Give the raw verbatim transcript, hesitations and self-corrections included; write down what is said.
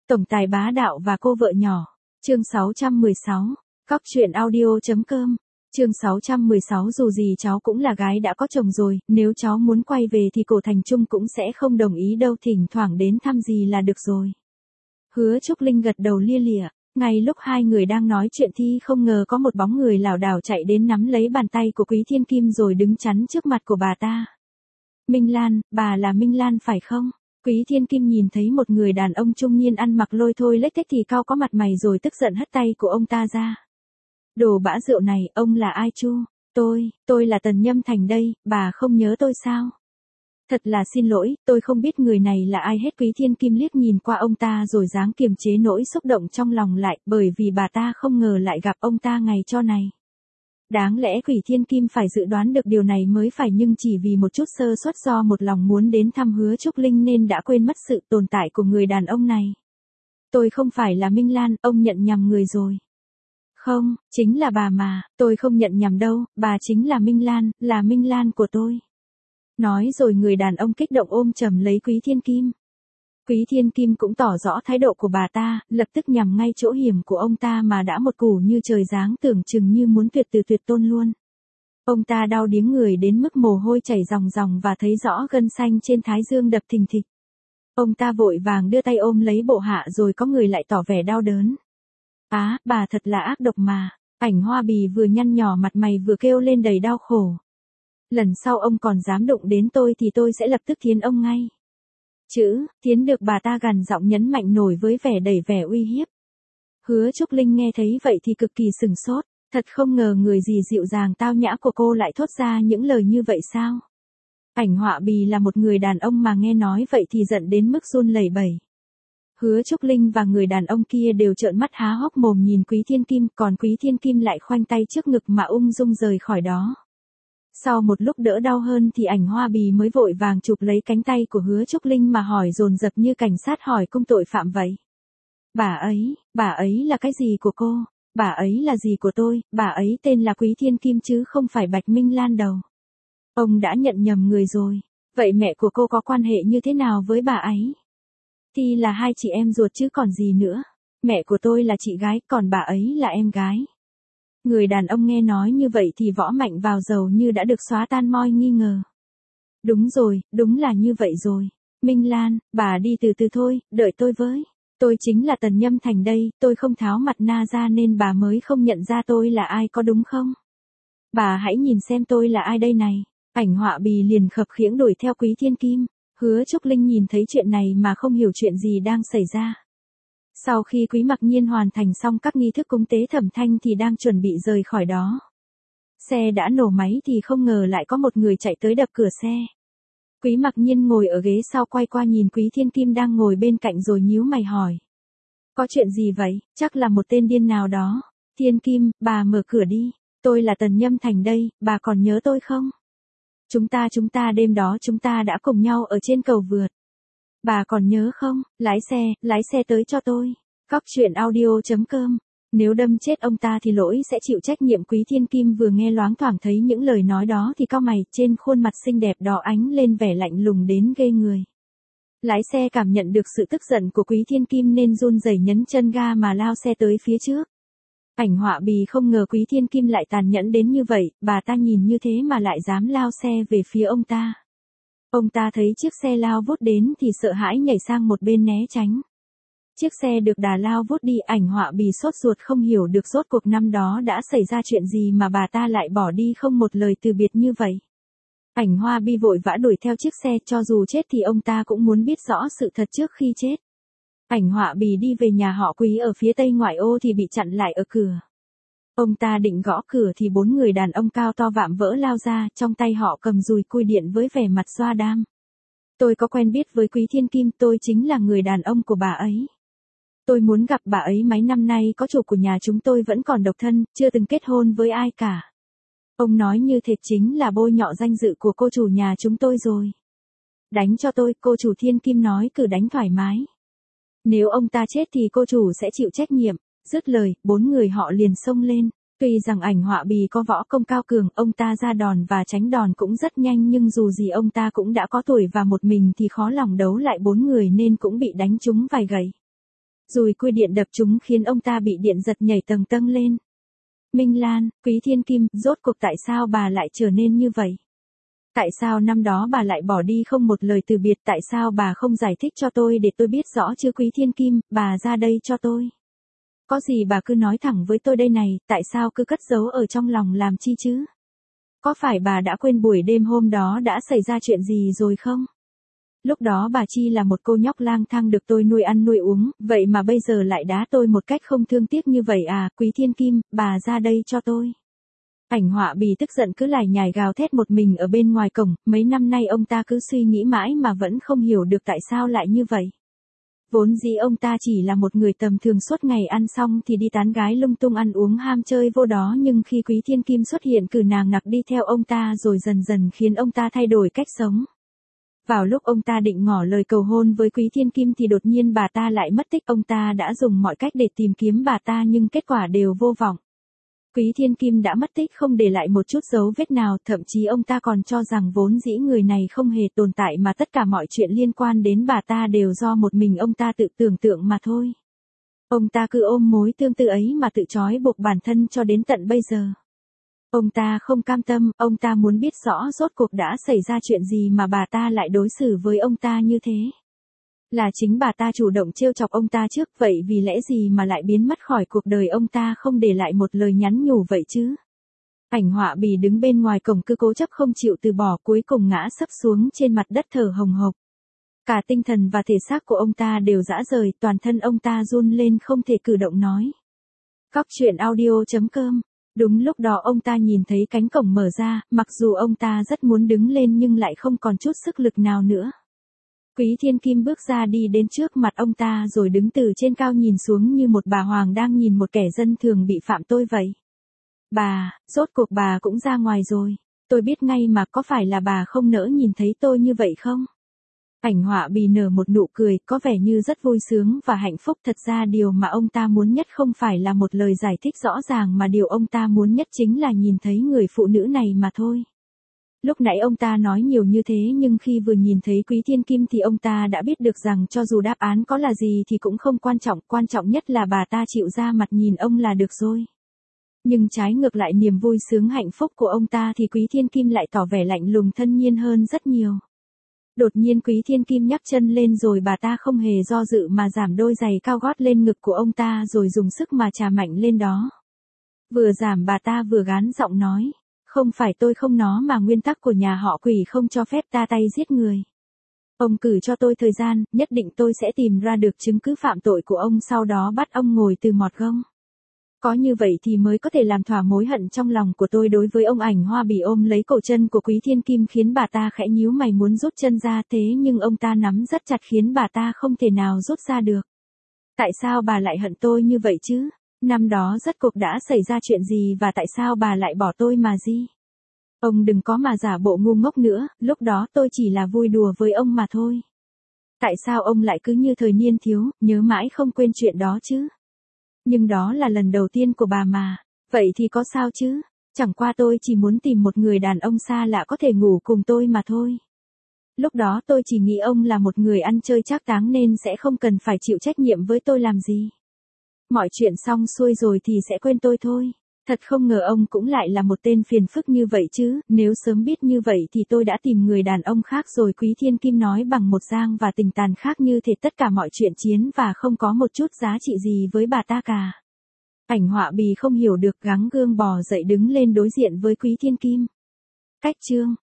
Tổng tài bá đạo và cô vợ nhỏ. Chương sáu trăm mười sáu. Cóc truyện audio.com. Chương sáu trăm mười sáu dù gì cháu cũng là gái đã có chồng rồi, nếu cháu muốn quay về thì Cổ Thành Trung cũng sẽ không đồng ý đâu, thỉnh thoảng đến thăm gì là được rồi. Hứa Trúc Linh gật đầu lia lịa. Ngay lúc hai người đang nói chuyện thì không ngờ có một bóng người lảo đảo chạy đến nắm lấy bàn tay của Quý Thiên Kim rồi đứng chắn trước mặt của bà ta. Minh Lan, bà là Minh Lan phải không? Quý Thiên Kim nhìn thấy một người đàn ông trung niên ăn mặc lôi thôi lếch thếch thì cau có mặt mày rồi tức giận hất tay của ông ta ra. Đồ bã rượu này, ông là ai chu? Tôi, tôi là Tần Nhâm Thành đây, bà không nhớ tôi sao? Thật là xin lỗi, tôi không biết người này là ai hết. Quý Thiên Kim liếc nhìn qua ông ta rồi dáng kiềm chế nỗi xúc động trong lòng lại, bởi vì bà ta không ngờ lại gặp ông ta ngày cho này. Đáng lẽ Quý Thiên Kim phải dự đoán được điều này mới phải, nhưng chỉ vì một chút sơ suất do một lòng muốn đến thăm Hứa Trúc Linh nên đã quên mất sự tồn tại của người đàn ông này. Tôi không phải là Minh Lan, ông nhận nhầm người rồi. Không, chính là bà mà, tôi không nhận nhầm đâu, bà chính là Minh Lan, là Minh Lan của tôi. Nói rồi người đàn ông kích động ôm chầm lấy Quý Thiên Kim. Quý Thiên Kim cũng tỏ rõ thái độ của bà ta, lập tức nhằm ngay chỗ hiểm của ông ta mà đã một củ như trời giáng, tưởng chừng như muốn tuyệt từ tuyệt tôn luôn. Ông ta đau điếng người đến mức mồ hôi chảy ròng ròng và thấy rõ gân xanh trên thái dương đập thình thịch. Ông ta vội vàng đưa tay ôm lấy bộ hạ rồi có người lại tỏ vẻ đau đớn. Á, à, bà thật là ác độc mà. Ảnh Hoa Bì vừa nhăn nhỏ mặt mày vừa kêu lên đầy đau khổ. Lần sau ông còn dám đụng đến tôi thì tôi sẽ lập tức thiến ông ngay. Chữ, thiến được bà ta gằn giọng nhấn mạnh nổi với vẻ đầy vẻ uy hiếp. Hứa Trúc Linh nghe thấy vậy thì cực kỳ sừng sốt, thật không ngờ người gì dịu dàng tao nhã của cô lại thốt ra những lời như vậy sao? Ảnh Họa Bì là một người đàn ông mà nghe nói vậy thì giận đến mức run lẩy bẩy. Hứa Trúc Linh và người đàn ông kia đều trợn mắt há hốc mồm nhìn Quý Thiên Kim, còn Quý Thiên Kim lại khoanh tay trước ngực mà ung dung rời khỏi đó. Sau một lúc đỡ đau hơn thì Ảnh Hoa Bì mới vội vàng chụp lấy cánh tay của Hứa Trúc Linh mà hỏi dồn dập như cảnh sát hỏi cung tội phạm vậy. Bà ấy, bà ấy là cái gì của cô? Bà ấy là gì của tôi? Bà ấy tên là Quý Thiên Kim chứ không phải Bạch Minh Lan đâu. Ông đã nhận nhầm người rồi. Vậy mẹ của cô có quan hệ như thế nào với bà ấy? Thì là hai chị em ruột chứ còn gì nữa. Mẹ của tôi là chị gái, còn bà ấy là em gái. Người đàn ông nghe nói như vậy thì võ mạnh vào dầu như đã được xóa tan moi nghi ngờ. Đúng rồi, đúng là như vậy rồi. Minh Lan, bà đi từ từ thôi, đợi tôi với. Tôi chính là Tần Nhâm Thành đây, tôi không tháo mặt na ra nên bà mới không nhận ra tôi là ai có đúng không? Bà hãy nhìn xem tôi là ai đây này. Ảnh Họa Bì liền khập khiễng đuổi theo Quý Thiên Kim. Hứa Trúc Linh nhìn thấy chuyện này mà không hiểu chuyện gì đang xảy ra. Sau khi Quý Mặc Nhiên hoàn thành xong các nghi thức cúng tế Thẩm Thanh thì đang chuẩn bị rời khỏi đó. Xe đã nổ máy thì không ngờ lại có một người chạy tới đập cửa xe. Quý Mặc Nhiên ngồi ở ghế sau quay qua nhìn Quý Thiên Kim đang ngồi bên cạnh rồi nhíu mày hỏi. Có chuyện gì vậy? Chắc là một tên điên nào đó. Thiên Kim, bà mở cửa đi. Tôi là Tần Nhâm Thành đây, bà còn nhớ tôi không? Chúng ta chúng ta đêm đó chúng ta đã cùng nhau ở trên cầu vượt. Bà còn nhớ không? Lái xe, lái xe tới cho tôi. Cóc truyện audio.com. Nếu đâm chết ông ta thì lỗi sẽ chịu trách nhiệm. Quý Thiên Kim vừa nghe loáng thoảng thấy những lời nói đó thì cau mày, trên khuôn mặt xinh đẹp đỏ ánh lên vẻ lạnh lùng đến ghê người. Lái xe cảm nhận được sự tức giận của Quý Thiên Kim nên run rẩy nhấn chân ga mà lao xe tới phía trước. Ảnh Họa Bì không ngờ Quý Thiên Kim lại tàn nhẫn đến như vậy, bà ta nhìn như thế mà lại dám lao xe về phía ông ta. Ông ta thấy chiếc xe lao vút đến thì sợ hãi nhảy sang một bên né tránh. Chiếc xe được đà lao vút đi, Ảnh Họa Bì sốt ruột không hiểu được rốt cuộc năm đó đã xảy ra chuyện gì mà bà ta lại bỏ đi không một lời từ biệt như vậy. Ảnh Hoa Bì vội vã đuổi theo chiếc xe, cho dù chết thì ông ta cũng muốn biết rõ sự thật trước khi chết. Ảnh Họa Bì đi về nhà họ Quý ở phía tây ngoại ô thì bị chặn lại ở cửa. Ông ta định gõ cửa thì bốn người đàn ông cao to vạm vỡ lao ra, trong tay họ cầm dùi cui điện với vẻ mặt xoa đam. Tôi có quen biết với Quý Thiên Kim, tôi chính là người đàn ông của bà ấy. Tôi muốn gặp bà ấy, mấy năm nay có chủ của nhà chúng tôi vẫn còn độc thân, chưa từng kết hôn với ai cả. Ông nói như thế chính là bôi nhọ danh dự của cô chủ nhà chúng tôi rồi. Đánh cho tôi, cô chủ Thiên Kim nói cứ đánh thoải mái. Nếu ông ta chết thì cô chủ sẽ chịu trách nhiệm. Dứt lời, bốn người họ liền xông lên. Tuy rằng Ảnh Họa Bì có võ công cao cường, ông ta ra đòn và tránh đòn cũng rất nhanh, nhưng dù gì ông ta cũng đã có tuổi và một mình thì khó lòng đấu lại bốn người nên cũng bị đánh trúng vài gậy. Dùi cui điện đập chúng khiến ông ta bị điện giật nhảy tầng tâng lên. Minh Lan, Quý Thiên Kim, rốt cuộc tại sao bà lại trở nên như vậy? Tại sao năm đó bà lại bỏ đi không một lời từ biệt? Tại sao bà không giải thích cho tôi để tôi biết rõ chứ Quý Thiên Kim, bà ra đây cho tôi. Có gì bà cứ nói thẳng với tôi đây này, tại sao cứ cất giấu ở trong lòng làm chi chứ? Có phải bà đã quên buổi đêm hôm đó đã xảy ra chuyện gì rồi không? Lúc đó bà Chi là một cô nhóc lang thang được tôi nuôi ăn nuôi uống, vậy mà bây giờ lại đá tôi một cách không thương tiếc như vậy à? Quý Thiên Kim, bà ra đây cho tôi. Ảnh Họa Bì tức giận cứ lải nhải gào thét một mình ở bên ngoài cổng, mấy năm nay ông ta cứ suy nghĩ mãi mà vẫn không hiểu được tại sao lại như vậy. Vốn dĩ ông ta chỉ là một người tầm thường, suốt ngày ăn xong thì đi tán gái lung tung ăn uống ham chơi vô đó, nhưng khi Quý Thiên Kim xuất hiện cử nàng nặc đi theo ông ta rồi dần dần khiến ông ta thay đổi cách sống. Vào lúc ông ta định ngỏ lời cầu hôn với Quý Thiên Kim thì đột nhiên bà ta lại mất tích. Ông ta đã dùng mọi cách để tìm kiếm bà ta nhưng kết quả đều vô vọng. Quý Thiên Kim đã mất tích không để lại một chút dấu vết nào, thậm chí ông ta còn cho rằng vốn dĩ người này không hề tồn tại mà tất cả mọi chuyện liên quan đến bà ta đều do một mình ông ta tự tưởng tượng mà thôi. Ông ta cứ ôm mối tương tư ấy mà tự trói buộc bản thân cho đến tận bây giờ. Ông ta không cam tâm, ông ta muốn biết rõ rốt cuộc đã xảy ra chuyện gì mà bà ta lại đối xử với ông ta như thế. Là chính bà ta chủ động trêu chọc ông ta trước, vậy vì lẽ gì mà lại biến mất khỏi cuộc đời ông ta không để lại một lời nhắn nhủ vậy chứ? Ảnh Họa Bì đứng bên ngoài cổng cứ cố chấp không chịu từ bỏ, cuối cùng ngã sấp xuống trên mặt đất thở hồng hộc. Cả tinh thần và thể xác của ông ta đều rã rời, toàn thân ông ta run lên không thể cử động nói. Cóc truyện audio chấm com. Đúng lúc đó ông ta nhìn thấy cánh cổng mở ra, mặc dù ông ta rất muốn đứng lên nhưng lại không còn chút sức lực nào nữa. Quý Thiên Kim bước ra đi đến trước mặt ông ta rồi đứng từ trên cao nhìn xuống như một bà hoàng đang nhìn một kẻ dân thường bị phạm tội vậy. Bà, rốt cuộc bà cũng ra ngoài rồi. Tôi biết ngay mà, có phải là bà không nỡ nhìn thấy tôi như vậy không? Ảnh Họa Bì nở một nụ cười, có vẻ như rất vui sướng và hạnh phúc. Thật ra điều mà ông ta muốn nhất không phải là một lời giải thích rõ ràng mà điều ông ta muốn nhất chính là nhìn thấy người phụ nữ này mà thôi. Lúc nãy ông ta nói nhiều như thế nhưng khi vừa nhìn thấy Quý Thiên Kim thì ông ta đã biết được rằng cho dù đáp án có là gì thì cũng không quan trọng, quan trọng nhất là bà ta chịu ra mặt nhìn ông là được rồi. Nhưng trái ngược lại niềm vui sướng hạnh phúc của ông ta thì Quý Thiên Kim lại tỏ vẻ lạnh lùng thân nhiên hơn rất nhiều. Đột nhiên Quý Thiên Kim nhấc chân lên rồi bà ta không hề do dự mà giảm đôi giày cao gót lên ngực của ông ta rồi dùng sức mà chà mạnh lên đó. Vừa giảm bà ta vừa gán giọng nói. Không phải tôi không nó mà nguyên tắc của nhà họ Quỷ không cho phép ta tay giết người. Ông cử cho tôi thời gian, nhất định tôi sẽ tìm ra được chứng cứ phạm tội của ông, sau đó bắt ông ngồi từ mọt gông. Có như vậy thì mới có thể làm thỏa mối hận trong lòng của tôi đối với ông. Ảnh Hoa Bì ôm lấy cổ chân của Quý Thiên Kim khiến bà ta khẽ nhíu mày muốn rút chân ra, thế nhưng ông ta nắm rất chặt khiến bà ta không thể nào rút ra được. Tại sao bà lại hận tôi như vậy chứ? Năm đó rốt cuộc đã xảy ra chuyện gì và tại sao bà lại bỏ tôi mà gì? Ông đừng có mà giả bộ ngu ngốc nữa, lúc đó tôi chỉ là vui đùa với ông mà thôi. Tại sao ông lại cứ như thời niên thiếu, nhớ mãi không quên chuyện đó chứ? Nhưng đó là lần đầu tiên của bà mà, vậy thì có sao chứ? Chẳng qua tôi chỉ muốn tìm một người đàn ông xa lạ có thể ngủ cùng tôi mà thôi. Lúc đó tôi chỉ nghĩ ông là một người ăn chơi trác táng nên sẽ không cần phải chịu trách nhiệm với tôi làm gì. Mọi chuyện xong xuôi rồi thì sẽ quên tôi thôi. Thật không ngờ ông cũng lại là một tên phiền phức như vậy chứ, nếu sớm biết như vậy thì tôi đã tìm người đàn ông khác rồi. Quý Thiên Kim nói bằng một dang và tình tàn khác như thể tất cả mọi chuyện chiến và không có một chút giá trị gì với bà ta cả. Ảnh Họa Bì không hiểu được, gắng gượng bò dậy đứng lên đối diện với Quý Thiên Kim. Cách chương